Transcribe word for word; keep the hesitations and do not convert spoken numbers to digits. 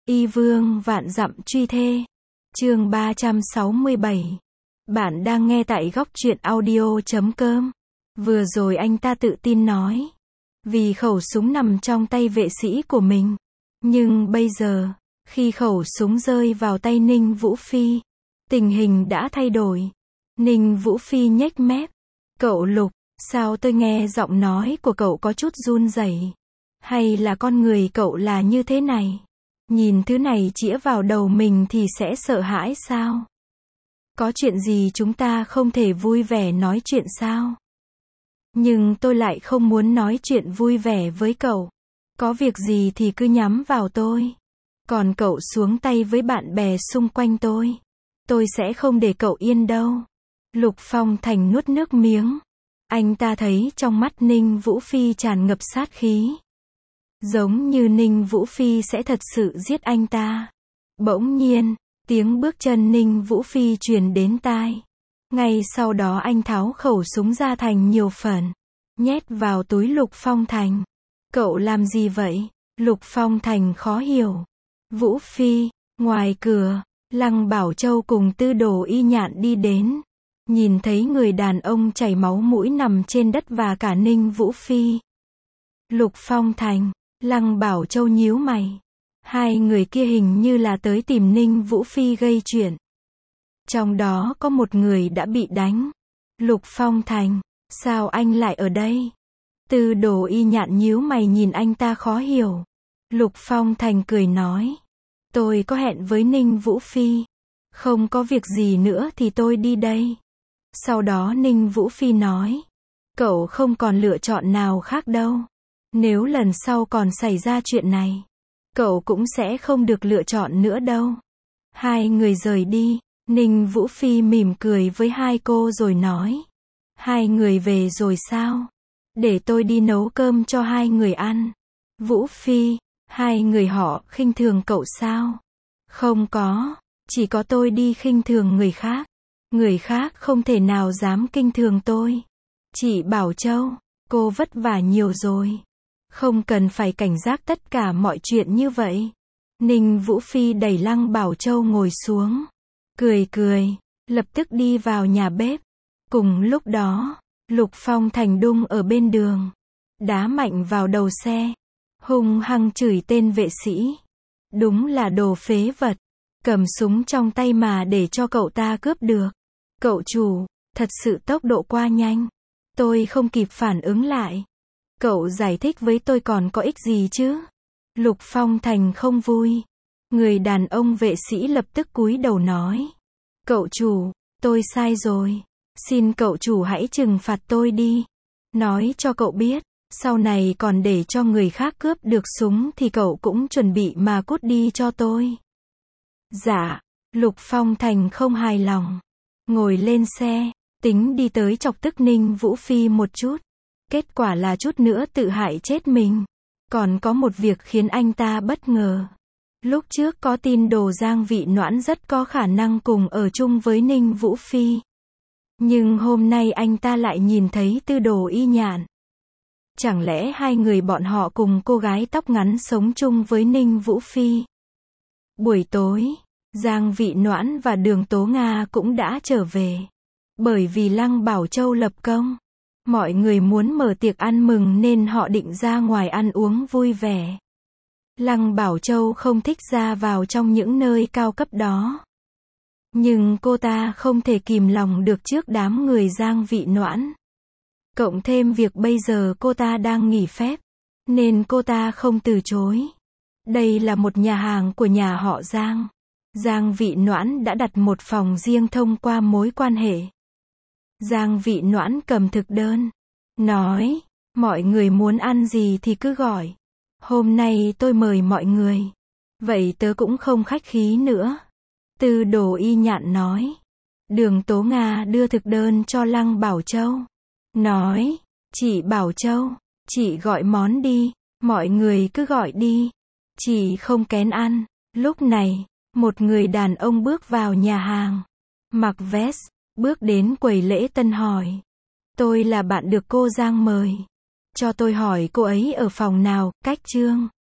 Y vương vạn dặm truy thê. Chương ba trăm sáu mươi bảy. Bạn đang nghe tại góc truyện audio chấm com. Vừa rồi anh ta tự tin nói, vì khẩu súng nằm trong tay vệ sĩ của mình. Nhưng bây giờ, khi khẩu súng rơi vào tay Ninh Vũ Phi, tình hình đã thay đổi. Ninh Vũ Phi nhếch mép. Cậu Lục, sao tôi nghe giọng nói của cậu có chút run rẩy? Hay là con người cậu là như thế này? Nhìn thứ này chĩa vào đầu mình thì sẽ sợ hãi sao? Có chuyện gì chúng ta không thể vui vẻ nói chuyện sao? Nhưng tôi lại không muốn nói chuyện vui vẻ với cậu. Có việc gì thì cứ nhắm vào tôi. Còn cậu xuống tay với bạn bè xung quanh tôi, tôi sẽ không để cậu yên đâu. Lục Phong Thành nuốt nước miếng. Anh ta thấy trong mắt Ninh Vũ Phi tràn ngập sát khí. Giống như Ninh Vũ Phi sẽ thật sự giết anh ta. Bỗng nhiên, tiếng bước chân Ninh Vũ Phi truyền đến tai. Ngay sau đó anh tháo khẩu súng ra thành nhiều phần, nhét vào túi Lục Phong Thành. Cậu làm gì vậy? Lục Phong Thành khó hiểu. Vũ Phi, ngoài cửa, Lăng Bảo Châu cùng Tư Đồ Y Nhạn đi đến. Nhìn thấy người đàn ông chảy máu mũi nằm trên đất và cả Ninh Vũ Phi. Lục Phong Thành, Lăng Bảo Châu nhíu mày. Hai người kia hình như là tới tìm Ninh Vũ Phi gây chuyện. Trong đó có một người đã bị đánh. Lục Phong Thành, sao anh lại ở đây? Tư Đồ Y Nhạn nhíu mày nhìn anh ta khó hiểu. Lục Phong Thành cười nói, tôi có hẹn với Ninh Vũ Phi. Không có việc gì nữa thì tôi đi đây. Sau đó Ninh Vũ Phi nói, cậu không còn lựa chọn nào khác đâu. Nếu lần sau còn xảy ra chuyện này, cậu cũng sẽ không được lựa chọn nữa đâu. Hai người rời đi. Ninh Vũ Phi mỉm cười với hai cô rồi nói, hai người về rồi sao? Để tôi đi nấu cơm cho hai người ăn. Vũ Phi, hai người họ khinh thường cậu sao? Không có, chỉ có tôi đi khinh thường người khác. Người khác không thể nào dám khinh thường tôi. Chị Bảo Châu, cô vất vả nhiều rồi. Không cần phải cảnh giác tất cả mọi chuyện như vậy. Ninh Vũ Phi đẩy Lăng Bảo Châu ngồi xuống. Cười cười, lập tức đi vào nhà bếp. Cùng lúc đó, Lục Phong Thành đung ở bên đường. Đá mạnh vào đầu xe. Hung hăng chửi tên vệ sĩ. Đúng là đồ phế vật. Cầm súng trong tay mà để cho cậu ta cướp được. Cậu chủ, thật sự tốc độ quá nhanh. Tôi không kịp phản ứng lại. Cậu giải thích với tôi còn có ích gì chứ? Lục Phong Thành không vui. Người đàn ông vệ sĩ lập tức cúi đầu nói, cậu chủ, tôi sai rồi. Xin cậu chủ hãy trừng phạt tôi đi. Nói cho cậu biết, sau này còn để cho người khác cướp được súng thì cậu cũng chuẩn bị mà cút đi cho tôi. Dạ. Lục Phong Thành không hài lòng. Ngồi lên xe, tính đi tới chọc tức Ninh Vũ Phi một chút. Kết quả là chút nữa tự hại chết mình. Còn có một việc khiến anh ta bất ngờ. Lúc trước có tin đồ Giang Vị Noãn rất có khả năng cùng ở chung với Ninh Vũ Phi. Nhưng hôm nay anh ta lại nhìn thấy Tư Đồ Y Nhạn. Chẳng lẽ hai người bọn họ cùng cô gái tóc ngắn sống chung với Ninh Vũ Phi? Buổi tối, Giang Vị Noãn và Đường Tố Nga cũng đã trở về. Bởi vì Lăng Bảo Châu lập công, mọi người muốn mở tiệc ăn mừng nên họ định ra ngoài ăn uống vui vẻ. Lăng Bảo Châu không thích ra vào trong những nơi cao cấp đó. Nhưng cô ta không thể kìm lòng được trước đám người Giang Vị Noãn. Cộng thêm việc bây giờ cô ta đang nghỉ phép, nên cô ta không từ chối. Đây là một nhà hàng của nhà họ Giang. Giang Vị Noãn đã đặt một phòng riêng thông qua mối quan hệ. Giang Vị Noãn cầm thực đơn, nói, mọi người muốn ăn gì thì cứ gọi. Hôm nay tôi mời mọi người. Vậy tớ cũng không khách khí nữa. Tư Đồ Y Nhạn nói. Đường Tố Nga đưa thực đơn cho Lăng Bảo Châu. Nói, chị Bảo Châu, chị gọi món đi. Mọi người cứ gọi đi. Chị không kén ăn. Lúc này, một người đàn ông bước vào nhà hàng. Mặc vest, bước đến quầy lễ tân hỏi. Tôi là bạn được cô Giang mời. Cho tôi hỏi cô ấy ở phòng nào, cách Trương.